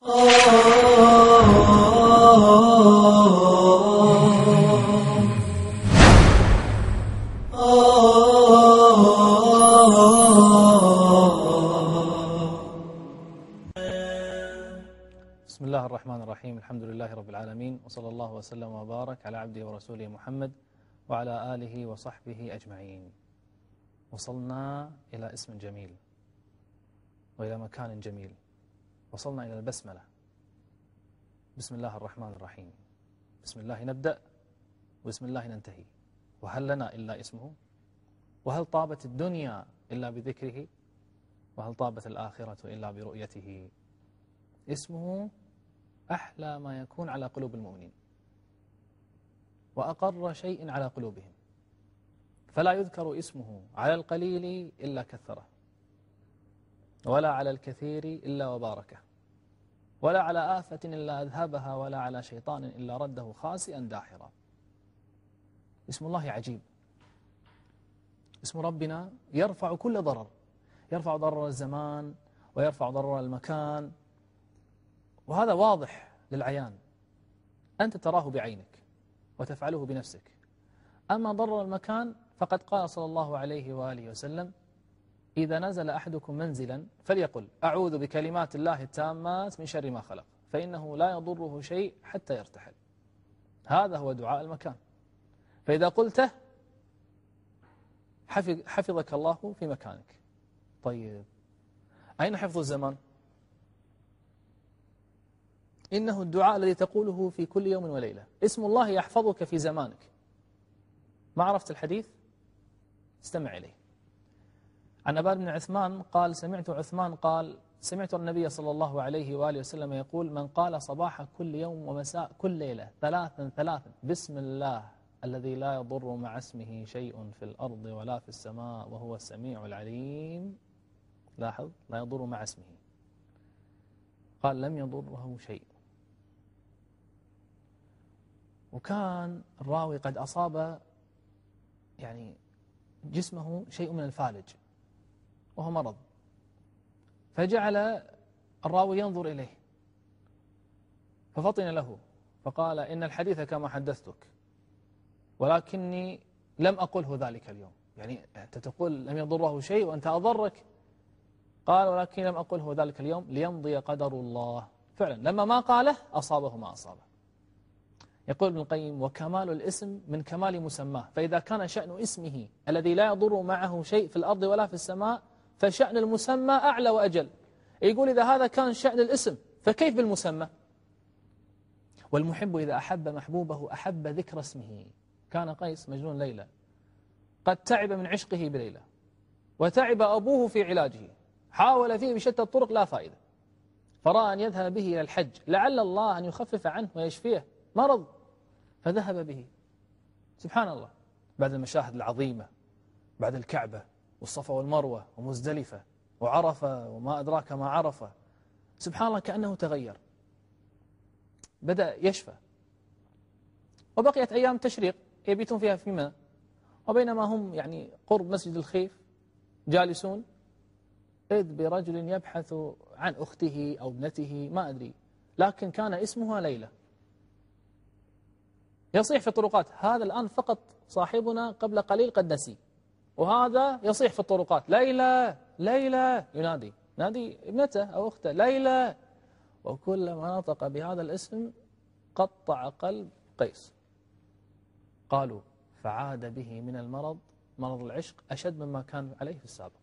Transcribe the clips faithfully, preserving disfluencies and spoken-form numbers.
بسم الله الرحمن الرحيم. الحمد لله رب العالمين، وصلى الله وسلم وبارك على عبده ورسوله محمد وعلى آله وصحبه أجمعين. وصلنا إلى اسم جميل وإلى مكان جميل، وصلنا إلى البسملة. بسم الله الرحمن الرحيم. بسم الله نبدأ وبسم الله ننتهي. وهل لنا إلا اسمه؟ وهل طابت الدنيا إلا بذكره؟ وهل طابت الآخرة إلا برؤيته؟ اسمه أحلى ما يكون على قلوب المؤمنين، وأقر شيء على قلوبهم، فلا يذكر اسمه على القليل إلا كثره، ولا على الكثير إلا وباركه، ولا على آفة إلا أذهبها، ولا على شيطان إلا رده خاسئا داحرا. اسم الله عجيب. اسم ربنا يرفع كل ضرر، يرفع ضرر الزمان ويرفع ضرر المكان، وهذا واضح للعيان، أنت تراه بعينك وتفعله بنفسك. أما ضرر المكان فقد قال صلى الله عليه وآله وسلم: إذا نزل أحدكم منزلا فليقل أعوذ بكلمات الله التامات من شر ما خلق، فإنه لا يضره شيء حتى يرتحل. هذا هو دعاء المكان، فإذا قلته حفظك الله في مكانك. طيب، أين حفظ الزمان؟ إنه الدعاء الذي تقوله في كل يوم وليلة. اسم الله يحفظك في زمانك. ما عرفت الحديث؟ استمع إليه. عن أبان بن عثمان قال: سمعت عثمان قال: سمعت النبي صلى الله عليه وآله وسلم يقول: من قال صباح كل يوم ومساء كل ليلة ثلاثا ثلاثا بسم الله الذي لا يضر مع اسمه شيء في الأرض ولا في السماء وهو السميع العليم. لاحظ، لا يضر مع اسمه، قال لم يضره شيء. وكان الراوي قد أصاب يعني جسمه شيء من الفالج وهو مرض، فجعل الراوي ينظر إليه ففطن له فقال: إن الحديث كما حدثتك، ولكني لم أقله ذلك اليوم. يعني أنت تقول لم يضره شيء وأنت أضرك. قال: ولكن لم أقله ذلك اليوم ليمضي قدر الله. فعلا لما ما قاله أصابه ما أصابه. يقول ابن القيم: وكمال الاسم من كمال مسماه، فإذا كان شأن اسمه الذي لا يضر معه شيء في الأرض ولا في السماء فشأن المسمى أعلى وأجل. يقول إذا هذا كان شأن الاسم فكيف بالمسمى؟ والمحب إذا أحب محبوبه أحب ذكر اسمه. كان قيس مجنون ليلى، قد تعب من عشقه بليلى، وتعب أبوه في علاجه، حاول فيه بشتى الطرق لا فائدة، فرأى أن يذهب به إلى الحج لعل الله أن يخفف عنه ويشفيه مرض، فذهب به. سبحان الله، بعد المشاهد العظيمة، بعد الكعبة والصفا والمروة ومزدلفة وعرفة وما أدراك ما عرفة، سبحان الله كأنه تغير، بدأ يشفى. وبقيت أيام تشريق يبيتون فيها في منى، وبينما هم يعني قرب مسجد الخيف جالسون، إذ برجل يبحث عن أخته أو ابنته ما أدري، لكن كان اسمها ليلى، يصيح في الطرقات. هذا الآن فقط صاحبنا قبل قليل قد نسي، وهذا يصيح في الطرقات: ليلى ليلى، ينادي نادي ابنته أو أخته: ليلى. وكلما نطق بهذا الاسم قطع قلب قيس. قالوا: فعاد به من المرض، مرض العشق، أشد مما كان عليه في السابق.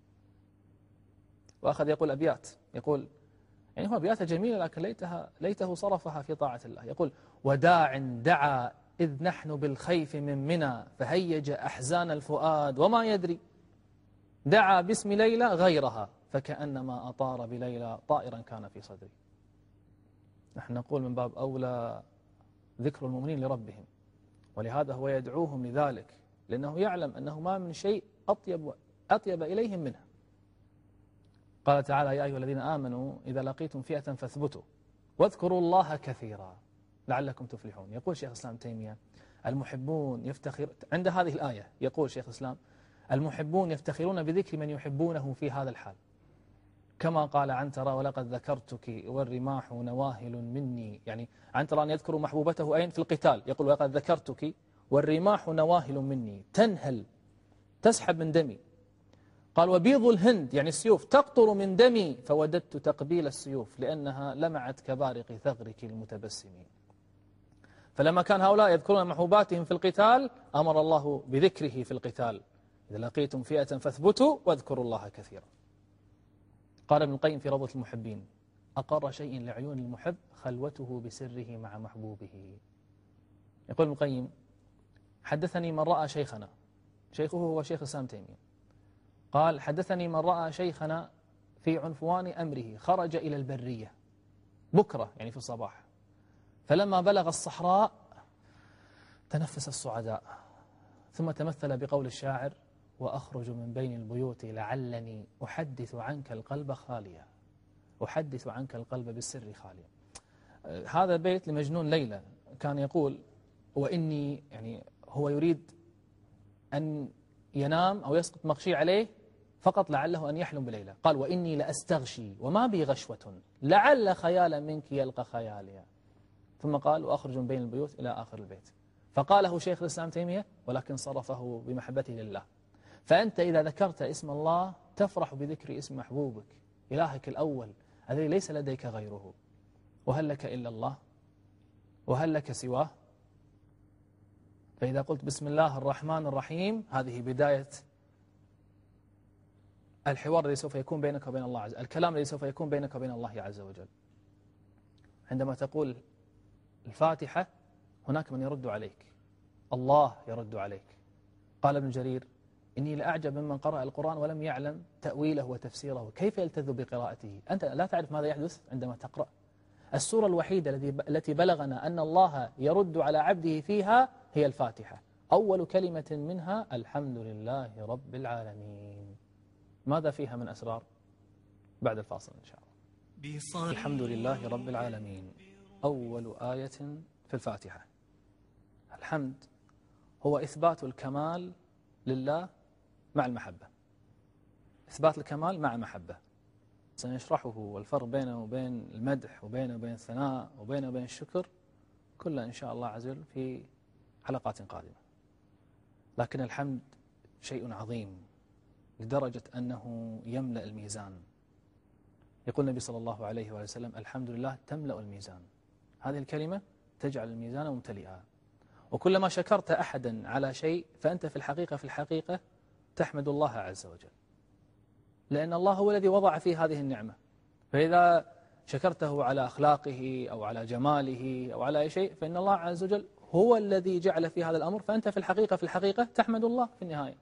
وأخذ يقول أبيات، يقول يعني هو أبيات جميلة لكن ليتها ليته صرفها في طاعة الله. يقول: وداع دعا إذ نحن بالخيف من منى، فهيج أحزان الفؤاد وما يدري، دعا باسم ليلى غيرها، فكأنما أطار بليلى طائرا كان في صدري. نحن نقول من باب أولى ذكر المؤمنين لربهم، ولهذا هو يدعوهم لذلك، لأنه يعلم أنه ما من شيء أطيب, أطيب إليهم منها. قال تعالى: يا أيها الذين آمنوا إذا لقيتم فئة فاثبتوا واذكروا الله كثيرا لعلكم تفلحون. يقول شيخ الإسلام تيمية: المحبون يفتخر، عند هذه الآية يقول شيخ الإسلام: المحبون يفتخرون بذكر من يحبونه في هذا الحال، كما قال عنترة ولقد ذكرتك والرماح نواهل مني. يعني عنترة أن يذكر محبوبته أين؟ في القتال، يقول ولقد ذكرتك والرماح نواهل مني تنهل تسحب من دمي. قال وبيض الهند يعني السيوف تقطر من دمي فوددت تقبيل السيوف لأنها لمعت كبارق ثغرك المتبسمين. فلما كان هؤلاء يذكرون محبوباتهم في القتال أمر الله بذكره في القتال، إذا لقيتم فئة فاثبتوا واذكروا الله كثيرا. قال ابن القيم في روضة المحبين أقر شيء لعيون المحب خلوته بسره مع محبوبه. يقول ابن القيم حدثني من رأى شيخنا، شيخه هو شيخ الإسلام تيمية، قال حدثني من رأى شيخنا في عنفوان أمره خرج إلى البرية بكرة يعني في الصباح، فلما بلغ الصحراء تنفس الصعداء ثم تمثل بقول الشاعر وأخرج من بين البيوت لعلني أحدث عنك القلب خاليا، أحدث عنك القلب بالسر خاليا. هذا بيت لمجنون ليلى كان يقول وإني، يعني هو يريد أن ينام أو يسقط مغشي عليه فقط لعله أن يحلم بليلى. قال وإني لأستغشي وما بي غشوة لعل خيالا منك يلقى خياليا. ثم قال وأخرج من بين البيوت إلى آخر البيت. فقاله شيخ الإسلام تيمية ولكن صرفه بمحبته لله. فأنت إذا ذكرت اسم الله تفرح بذكر اسم محبوبك إلهك الأول الذي ليس لديك غيره. وهل لك إلا الله؟ وهل لك سواه؟ فإذا قلت بسم الله الرحمن الرحيم هذه بداية الحوار الذي سوف يكون بينك وبين الله عز وجل، الكلام الذي سوف يكون بينك وبين الله عز وجل. عندما تقول الفاتحة هناك من يرد عليك، الله يرد عليك. قال ابن جرير إني لأعجب ممن قرأ القرآن ولم يعلم تأويله وتفسيره، كيف يلتذ بقراءته؟ أنت لا تعرف ماذا يحدث عندما تقرأ. السورة الوحيدة التي بلغنا أن الله يرد على عبده فيها هي الفاتحة، أول كلمة منها الحمد لله رب العالمين. ماذا فيها من أسرار؟ بعد الفاصل إن شاء الله. الحمد لله رب العالمين أول آية في الفاتحة. الحمد هو إثبات الكمال لله مع المحبة، إثبات الكمال مع محبة. سنشرحه والفرق بينه وبين المدح وبينه وبين الثناء وبينه وبين الشكر كله إن شاء الله عز وجل في حلقات قادمة. لكن الحمد شيء عظيم لدرجة أنه يملأ الميزان. يقول النبي صلى الله عليه وسلم الحمد لله تملأ الميزان. هذه الكلمة تجعل الميزان ممتلئا، وكلما شكرت أحدا على شيء فأنت في الحقيقة في الحقيقة تحمد الله عز وجل، لأن الله هو الذي وضع فيه هذه النعمة. فإذا شكرته على أخلاقه أو على جماله أو على أي شيء فإن الله عز وجل هو الذي جعل في هذا الأمر، فأنت في الحقيقة في الحقيقة تحمد الله في النهاية.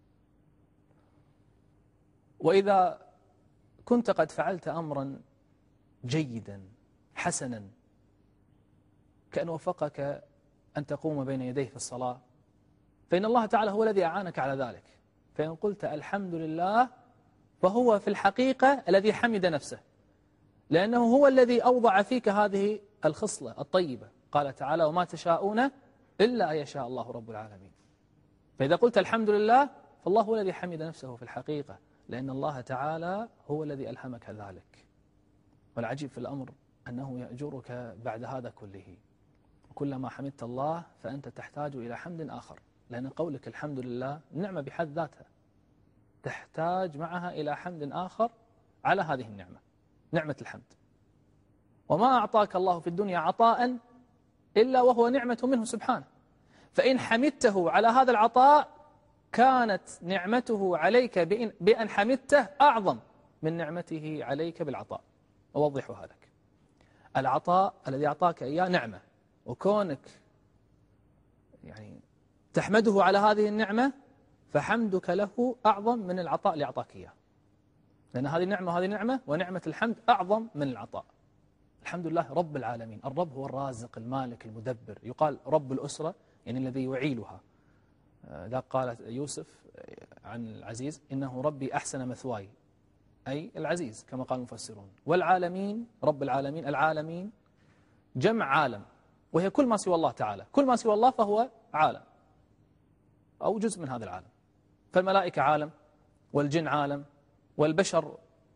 وإذا كنت قد فعلت أمرا جيدا حسنا كأن وفقك أن تقوم بين يديه في الصلاة، فإن الله تعالى هو الذي أعانك على ذلك. فإن قلت الحمد لله فهو في الحقيقة الذي حمد نفسه، لأنه هو الذي أوضع فيك هذه الخصلة الطيبة. قال تعالى وما تشاءون إلا أن يشاء الله رب العالمين. فإذا قلت الحمد لله فالله هو الذي حمد نفسه في الحقيقة، لأن الله تعالى هو الذي ألهمك ذلك. والعجيب في الأمر أنه يأجرك بعد هذا كله. وكلما حمدت الله فأنت تحتاج إلى حمد آخر، لأن قولك الحمد لله نعمة بحد ذاتها، تحتاج معها إلى حمد آخر على هذه النعمة، نعمة الحمد. وما أعطاك الله في الدنيا عطاء إلا وهو نعمة منه سبحانه، فإن حمدته على هذا العطاء كانت نعمته عليك بأن حمدته أعظم من نعمته عليك بالعطاء. أوضحها لك. العطاء الذي أعطاك إياه نعمة، وكونك يعني تحمده على هذه النعمة فحمدك له أعظم من العطاء اللي أعطاك إياه، لأن هذه نعمة وهذه نعمة، ونعمة الحمد أعظم من العطاء. الحمد لله رب العالمين. الرب هو الرازق المالك المدبر. يقال رب الأسرة يعني الذي يعيلها. ذا قال يوسف عن العزيز إنه ربي أحسن مثواي، أي العزيز كما قال المفسرون. والعالمين رب العالمين، العالمين جمع عالم، وهي كل ما سوى الله تعالى، كل ما سوى الله فهو عالم أو جزء من هذا العالم. فالملائكة عالم، والجن عالم، والبشر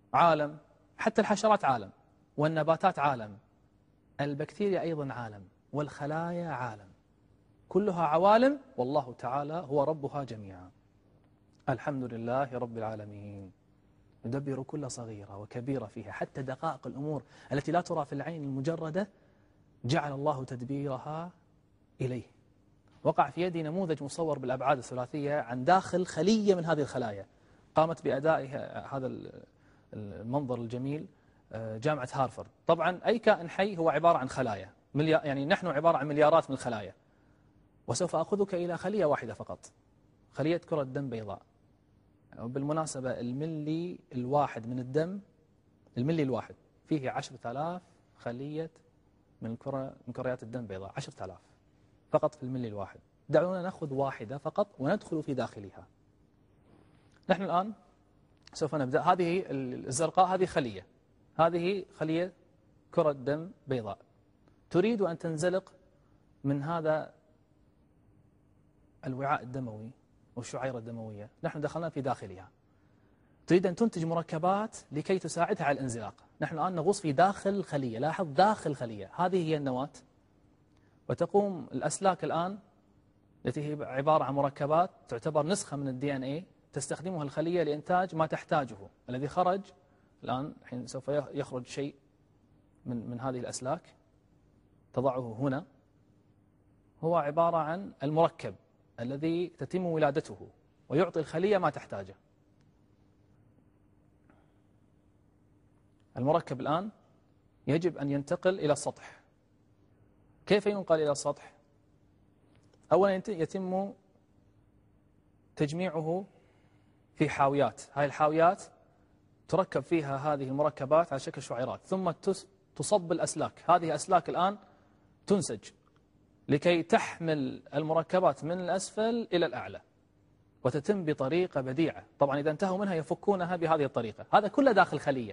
عالم، حتى الحشرات عالم، والنباتات عالم، البكتيريا أيضا عالم، والخلايا عالم، كلها عوالم، والله تعالى هو ربها جميعا. الحمد لله رب العالمين، يدبر كل صغيرة وكبيرة فيها، حتى دقائق الأمور التي لا ترى في العين المجردة جعل الله تدبيرها إليه. وقع في يدي نموذج مصور بالأبعاد الثلاثية عن داخل خلية من هذه الخلايا، قامت بأداء هذا المنظر الجميل جامعة هارفارد. طبعا أي كائن حي هو عبارة عن خلايا، يعني نحن عبارة عن مليارات من الخلايا، وسوف أخذك إلى خلية واحدة فقط، خلية كرة دم بيضاء. وبالمناسبة الملي الواحد من الدم، الملي الواحد فيه عشرة آلاف خلية من كرة من كريات الدم بيضاء، عشرة آلاف فقط في الملي الواحد. دعونا نأخذ واحدة فقط وندخل في داخلها. نحن الآن سوف نبدأ. هذه الزرقاء هذه خلية، هذه خلية كرة دم بيضاء، تريد أن تنزلق من هذا الوعاء الدموي والشعيرة الدموية. نحن دخلنا في داخلها، تريد أن تنتج مركبات لكي تساعدها على الانزلاق. نحن الآن نغوص في داخل الخلية، لاحظ داخل الخلية، هذه هي النواة، وتقوم الأسلاك الآن التي هي عبارة عن مركبات تعتبر نسخة من الدي ان اي تستخدمها الخلية لإنتاج ما تحتاجه. الذي خرج الآن الحين سوف يخرج شيء من من هذه الأسلاك، تضعه هنا، هو عبارة عن المركب الذي تتم ولادته ويعطي الخلية ما تحتاجه. المركب الآن يجب أن ينتقل إلى السطح. كيف ينقل إلى السطح؟ أولا يتم تجميعه في حاويات، هذه الحاويات تركب فيها هذه المركبات على شكل شعيرات، ثم تصب الأسلاك. هذه أسلاك الآن تنسج لكي تحمل المركبات من الأسفل إلى الأعلى، وتتم بطريقة بديعة. طبعا إذا انتهوا منها يفكونها بهذه الطريقة. هذا كله داخل خلية.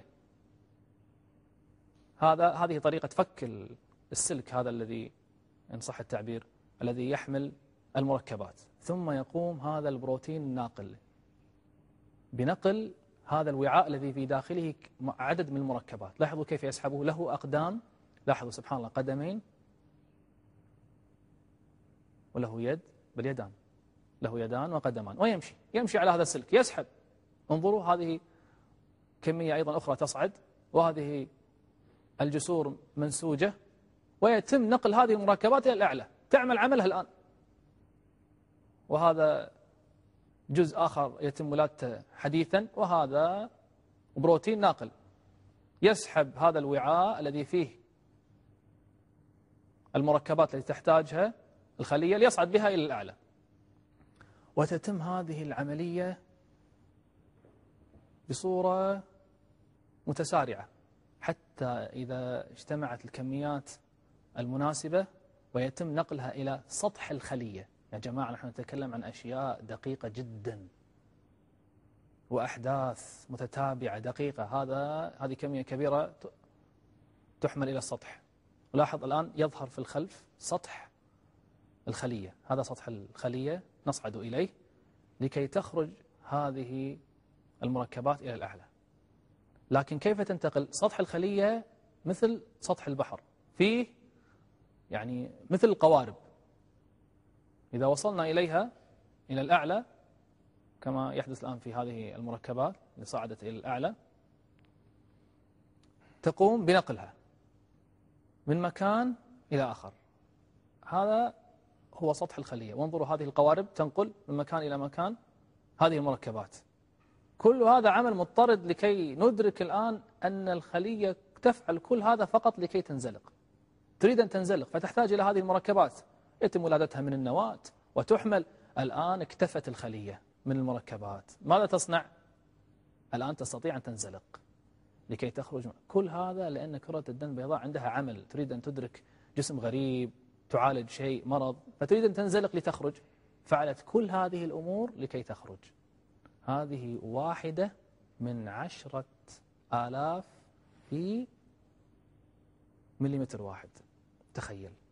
هذا هذه طريقة فك السلك، هذا الذي إن صح التعبير الذي يحمل المركبات. ثم يقوم هذا البروتين الناقل بنقل هذا الوعاء الذي في داخله عدد من المركبات. لاحظوا كيف يسحبه، له أقدام، لاحظوا سبحان الله، قدمين وله يد، بل يدان، له يدان وقدمان، ويمشي يمشي على هذا السلك يسحب. انظروا هذه كمية أيضا أخرى تصعد، وهذه الجسور منسوجة، ويتم نقل هذه المركبات إلى الأعلى، تعمل عملها الآن. وهذا جزء آخر يتم ولادته حديثا، وهذا بروتين ناقل يسحب هذا الوعاء الذي فيه المركبات التي تحتاجها الخلية ليصعد بها إلى الأعلى. وتتم هذه العملية بصورة متسارعة حتى إذا اجتمعت الكميات المناسبة ويتم نقلها إلى سطح الخلية. يا جماعة نحن نتكلم عن أشياء دقيقة جدا وأحداث متتابعة دقيقة. هذا هذه كمية كبيرة تحمل إلى السطح. ولاحظ الآن يظهر في الخلف سطح الخلية، هذا سطح الخلية نصعد إليه لكي تخرج هذه المركبات إلى الأعلى. لكن كيف تنتقل؟ سطح الخلية مثل سطح البحر، فيه يعني مثل القوارب، إذا وصلنا إليها إلى الأعلى كما يحدث الآن في هذه المركبات اللي صعدت إلى الأعلى، تقوم بنقلها من مكان إلى آخر. هذا هو سطح الخلية. وانظروا هذه القوارب تنقل من مكان إلى مكان هذه المركبات. كل هذا عمل مضطرد لكي ندرك الآن أن الخلية تفعل كل هذا فقط لكي تنزلق. تريد أن تنزلق فتحتاج إلى هذه المركبات، يتم ولادتها من النواة وتحمل. الآن اكتفت الخلية من المركبات، ماذا تصنع؟ الآن تستطيع أن تنزلق لكي تخرج. كل هذا لأن كرة الدم البيضاء عندها عمل، تريد أن تدرك جسم غريب، تعالج شيء مرض، فتريد أن تنزلق لتخرج. فعلت كل هذه الأمور لكي تخرج. هذه واحدة من عشرة آلاف في مليمتر واحد، تخيل.